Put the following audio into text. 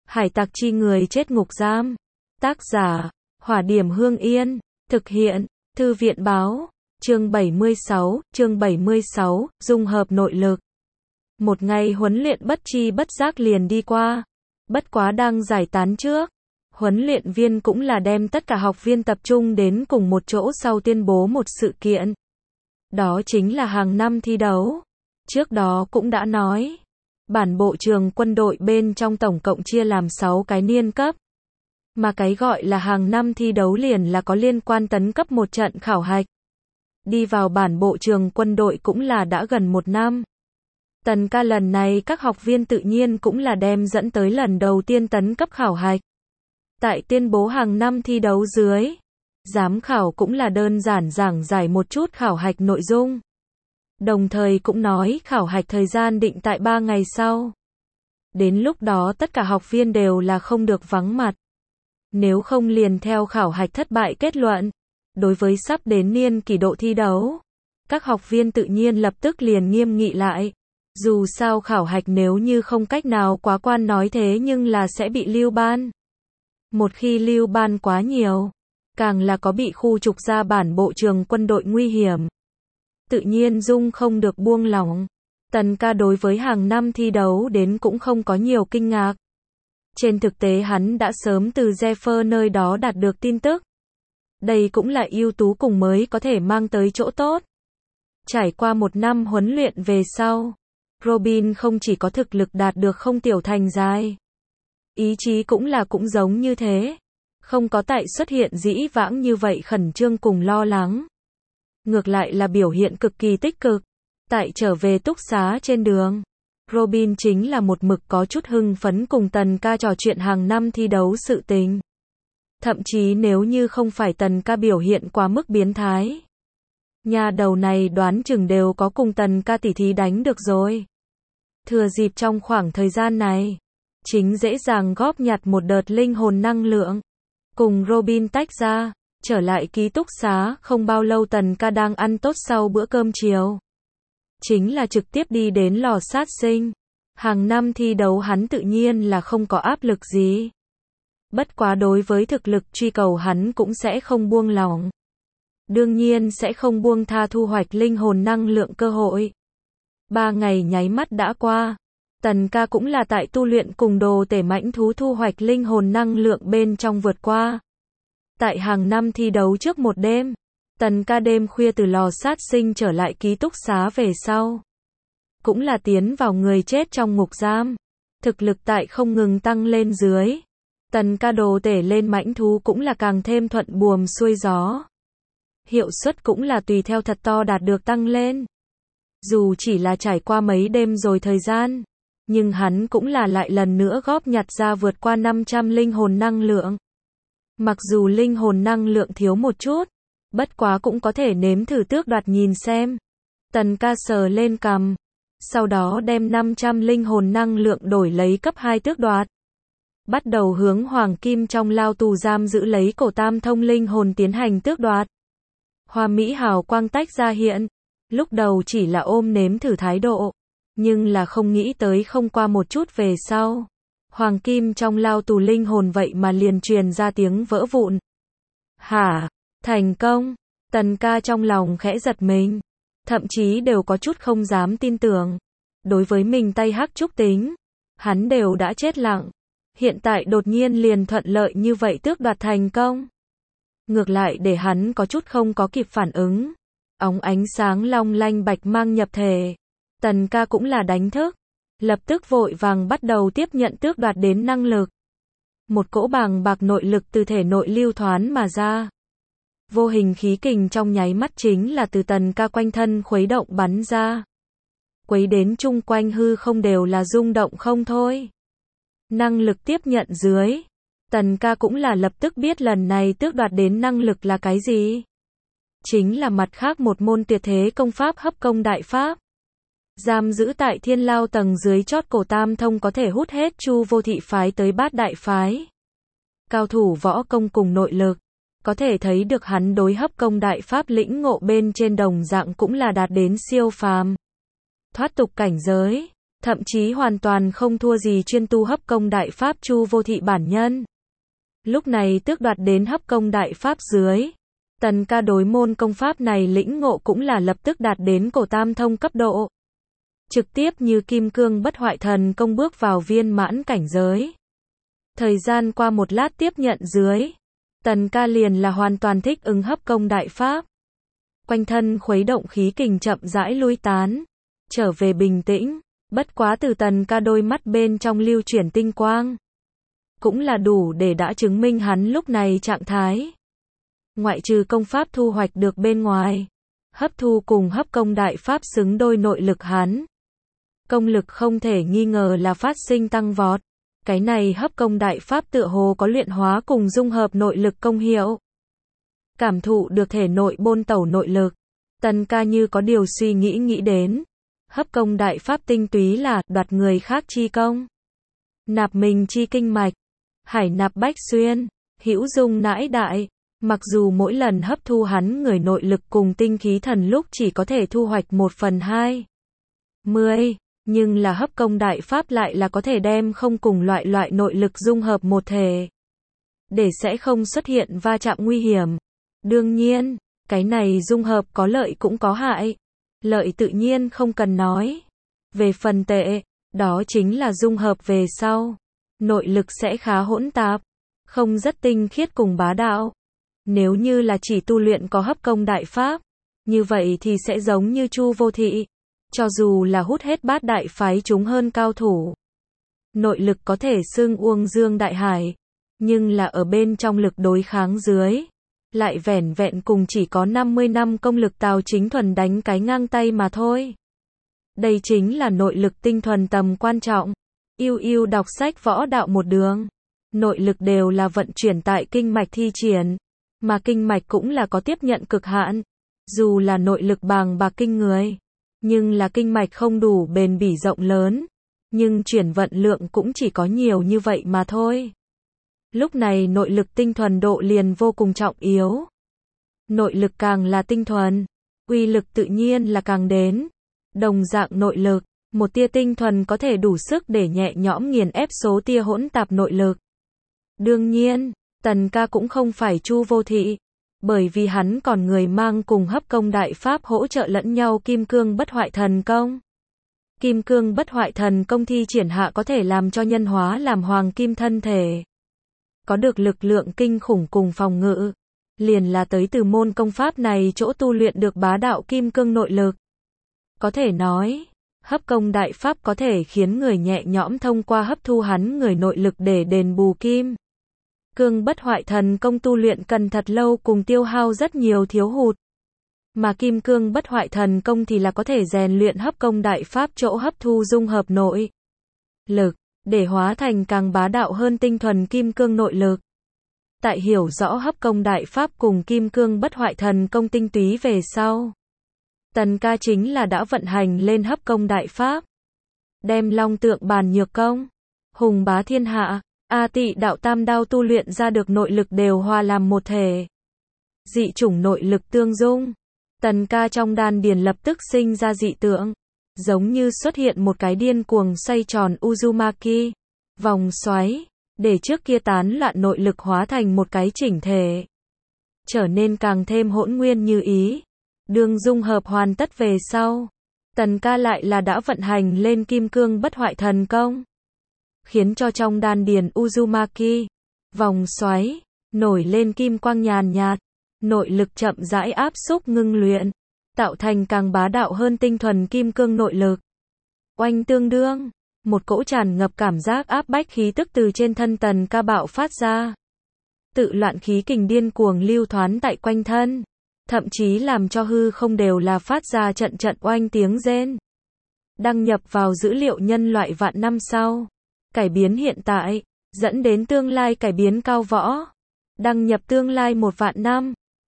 Hải tặc chi người chết ngục giam. Tác giả, Hỏa Điểm Hương Yên. Thực hiện, Thư viện Báo. Chương 76, dung hợp nội lực. Một ngày huấn luyện bất chi bất giác liền đi qua. Bất quá đang giải tán trước, huấn luyện viên cũng là đem tất cả học viên tập trung đến cùng một chỗ sau tuyên bố một sự kiện. Đó chính là hàng năm thi đấu. Trước đó cũng đã nói, bản bộ trường quân đội bên trong tổng cộng chia làm 6 cái niên cấp. Mà cái gọi là hàng năm thi đấu liền là có liên quan tấn cấp một trận khảo hạch. Đi vào bản bộ trường quân đội cũng là đã gần 1 năm. Tần ca lần này các học viên tự nhiên cũng là đem dẫn tới lần đầu tiên tấn cấp khảo hạch. Tại tuyên bố hàng năm thi đấu dưới, giám khảo cũng là đơn giản giảng giải một chút khảo hạch nội dung. Đồng thời cũng nói khảo hạch thời gian định tại 3 ngày sau. Đến lúc đó tất cả học viên đều là không được vắng mặt. Nếu không liền theo khảo hạch thất bại kết luận. Đối với sắp đến niên kỷ độ thi đấu, các học viên tự nhiên lập tức liền nghiêm nghị lại. Dù sao khảo hạch nếu như không cách nào quá quan nói thế nhưng là sẽ bị lưu ban. Một khi lưu ban quá nhiều, càng là có bị khu trục ra bản bộ trường quân đội nguy hiểm. Tự nhiên dung không được buông lỏng. Tần ca đối với hàng năm thi đấu đến cũng không có nhiều kinh ngạc. Trên thực tế hắn đã sớm từ Zephyr nơi đó đạt được tin tức. Đây cũng là ưu tú cùng mới có thể mang tới chỗ tốt. Trải qua 1 năm huấn luyện về sau, Robin không chỉ có thực lực đạt được không tiểu thành giai, ý chí cũng giống như thế. Không có tại xuất hiện dĩ vãng như vậy khẩn trương cùng lo lắng. Ngược lại là biểu hiện cực kỳ tích cực. Tại trở về túc xá trên đường, Robin chính là một mực có chút hưng phấn cùng Tần ca trò chuyện hàng năm thi đấu sự tình. Thậm chí nếu như không phải Tần ca biểu hiện quá mức biến thái, nhà đầu này đoán chừng đều có cùng Tần ca tỉ thí đánh được rồi. Thừa dịp trong khoảng thời gian này, chính dễ dàng góp nhặt một đợt linh hồn năng lượng. Cùng Robin tách ra, trở lại ký túc xá, không bao lâu Tần ca đang ăn tốt sau bữa cơm chiều. Chính là trực tiếp đi đến lò sát sinh. Hàng năm thi đấu hắn tự nhiên là không có áp lực gì. Bất quá đối với thực lực truy cầu hắn cũng sẽ không buông lỏng. Đương nhiên sẽ không buông tha thu hoạch linh hồn năng lượng cơ hội. 3 ngày nháy mắt đã qua. Tần ca cũng là tại tu luyện cùng đồ tể mãnh thú thu hoạch linh hồn năng lượng bên trong vượt qua. Tại hàng năm thi đấu trước một đêm, Tần ca đêm khuya từ lò sát sinh trở lại ký túc xá về sau. Cũng là tiến vào người chết trong ngục giam. Thực lực tại không ngừng tăng lên dưới. Tần ca đồ tể lên mãnh thú cũng là càng thêm thuận buồm xuôi gió. Hiệu suất cũng là tùy theo thật to đạt được tăng lên. Dù chỉ là trải qua mấy đêm rồi thời gian, nhưng hắn cũng là lại lần nữa góp nhặt ra vượt qua 500 linh hồn năng lượng. Mặc dù linh hồn năng lượng thiếu một chút, bất quá cũng có thể nếm thử tước đoạt nhìn xem. Tần ca sờ lên cằm, sau đó đem 500 linh hồn năng lượng đổi lấy cấp 2 tước đoạt. Bắt đầu hướng hoàng kim trong lao tù giam giữ lấy cổ tam thông linh hồn tiến hành tước đoạt. Hoa mỹ hào quang tách ra hiện, lúc đầu chỉ là ôm nếm thử thái độ, nhưng là không nghĩ tới không qua một chút về sau. Hoàng kim trong lao tù linh hồn vậy mà liền truyền ra tiếng vỡ vụn. Hả? Thành công? Tần ca trong lòng khẽ giật mình. Thậm chí đều có chút không dám tin tưởng. Đối với mình tay hắc trúc tính, hắn đều đã chết lặng. Hiện tại đột nhiên liền thuận lợi như vậy tước đoạt thành công. Ngược lại để hắn có chút không có kịp phản ứng. Óng ánh sáng long lanh bạch mang nhập thể. Tần ca cũng là đánh thức. Lập tức vội vàng bắt đầu tiếp nhận tước đoạt đến năng lực. Một cỗ bàng bạc nội lực từ thể nội lưu thoán mà ra. Vô hình khí kình trong nháy mắt chính là từ tần ca quanh thân khuấy động bắn ra. Quấy đến chung quanh hư không đều là rung động không thôi. Năng lực tiếp nhận dưới. Tần ca cũng là lập tức biết lần này tước đoạt đến năng lực là cái gì. Chính là mặt khác một môn tuyệt thế công pháp hấp công đại pháp. Giam giữ tại thiên lao tầng dưới chót cổ tam thông có thể hút hết chu vô thị phái tới bát đại phái. Cao thủ võ công cùng nội lực. Có thể thấy được hắn đối hấp công đại pháp lĩnh ngộ bên trên đồng dạng cũng là đạt đến siêu phàm. Thoát tục cảnh giới. thậm chí hoàn toàn không thua gì chuyên tu hấp công đại pháp Chu Vô Thị bản nhân. Lúc này tước đoạt đến hấp công đại pháp dưới, Tần Ca đối môn công pháp này lĩnh ngộ cũng là lập tức đạt đến cổ tam thông cấp độ. Trực tiếp như kim cương bất hoại thần công bước vào viên mãn cảnh giới. Thời gian qua một lát tiếp nhận dưới, Tần Ca liền là hoàn toàn thích ứng hấp công đại pháp. Quanh thân khuấy động khí kình chậm rãi lui tán, trở về bình tĩnh, bất quá từ Tần Ca đôi mắt bên trong lưu chuyển tinh quang. Cũng là đủ để đã chứng minh hắn lúc này trạng thái. Ngoại trừ công pháp thu hoạch được bên ngoài, hấp thu cùng hấp công đại pháp xứng đôi nội lực hắn. Công lực không thể nghi ngờ là phát sinh tăng vọt. Cái này hấp công đại pháp tựa hồ có luyện hóa cùng dung hợp nội lực công hiệu. Cảm thụ được thể nội bôn tẩu nội lực, Tần Ca như có điều suy nghĩ đến. Hấp công đại pháp tinh túy là đoạt người khác chi công, nạp mình chi kinh mạch, hải nạp bách xuyên, hữu dung nãi đại. Mặc dù mỗi lần hấp thu hắn người nội lực cùng tinh khí thần lúc chỉ có thể thu hoạch 1/2, nhưng là hấp công đại pháp lại là có thể đem không cùng loại nội lực dung hợp một thể, để sẽ không xuất hiện va chạm nguy hiểm. Đương nhiên, cái này dung hợp có lợi cũng có hại. Lợi tự nhiên không cần nói. Về phần tệ, đó chính là dung hợp về sau, nội lực sẽ khá hỗn tạp, không rất tinh khiết cùng bá đạo. Nếu như là chỉ tu luyện có hấp công đại pháp, như vậy thì sẽ giống như Chu Vô Thị. Cho dù là hút hết bát đại phái chúng hơn cao thủ, nội lực có thể xưng Uông Dương đại hải, nhưng là ở bên trong lực đối kháng dưới, lại vẻn vẹn cùng chỉ có 50 năm công lực Tào Chính Thuần đánh cái ngang tay mà thôi. Đây chính là nội lực tinh thuần tầm quan trọng. Yêu đọc sách võ đạo một đường, nội lực đều là vận chuyển tại kinh mạch thi triển, mà kinh mạch cũng là có tiếp nhận cực hạn. Dù là nội lực bàng bạc kinh người, nhưng là kinh mạch không đủ bền bỉ rộng lớn, nhưng chuyển vận lượng cũng chỉ có nhiều như vậy mà thôi. Lúc này nội lực tinh thuần độ liền vô cùng trọng yếu. Nội lực càng là tinh thuần, uy lực tự nhiên là càng đến. Đồng dạng nội lực, một tia tinh thuần có thể đủ sức để nhẹ nhõm nghiền ép số tia hỗn tạp nội lực. Đương nhiên, Tần Ca cũng không phải Chu Vô Thị, bởi vì hắn còn người mang cùng hấp công đại pháp hỗ trợ lẫn nhau kim cương bất hoại thần công. Kim cương bất hoại thần công thi triển hạ có thể làm cho nhân hóa làm hoàng kim thân thể, có được lực lượng kinh khủng cùng phòng ngự, liền là tới từ môn công pháp này chỗ tu luyện được bá đạo kim cương nội lực. Có thể nói, hấp công đại pháp có thể khiến người nhẹ nhõm thông qua hấp thu hắn người nội lực để đền bù kim cương bất hoại thần công tu luyện cần thật lâu cùng tiêu hao rất nhiều thiếu hụt. Mà kim cương bất hoại thần công thì là có thể rèn luyện hấp công đại pháp chỗ hấp thu dung hợp nội lực, để hóa thành càng bá đạo hơn tinh thuần kim cương nội lực. Tại hiểu rõ hấp công đại pháp cùng kim cương bất hoại thần công tinh túy về sau, Tần Ca chính là đã vận hành lên hấp công đại pháp, đem long tượng bàn nhược công, hùng bá thiên hạ, A Tị đạo tam đao tu luyện ra được nội lực đều hòa làm một thể. Dị chủng nội lực tương dung, Tần Ca trong đan điền lập tức sinh ra dị tượng, giống như xuất hiện một cái điên cuồng xoay tròn Uzumaki, vòng xoáy, để trước kia tán loạn nội lực hóa thành một cái chỉnh thể, trở nên càng thêm hỗn nguyên như ý. Đường dung hợp hoàn tất về sau, Tần Ca lại là đã vận hành lên kim cương bất hoại thần công, khiến cho trong đan điền Uzumaki, vòng xoáy, nổi lên kim quang nhàn nhạt, nội lực chậm rãi áp xúc ngưng luyện, tạo thành càng bá đạo hơn tinh thuần kim cương nội lực. Oanh tương đương, một cỗ tràn ngập cảm giác áp bách khí tức từ trên thân Tần Ca bạo phát ra. Tự loạn khí kình điên cuồng lưu thoán tại quanh thân, thậm chí làm cho hư không đều là phát ra trận trận oanh tiếng rên. Đăng nhập vào dữ liệu nhân loại vạn năm sau, cải biến hiện tại, dẫn đến tương lai cải biến cao võ. Đăng nhập tương lai 1 vạn năm.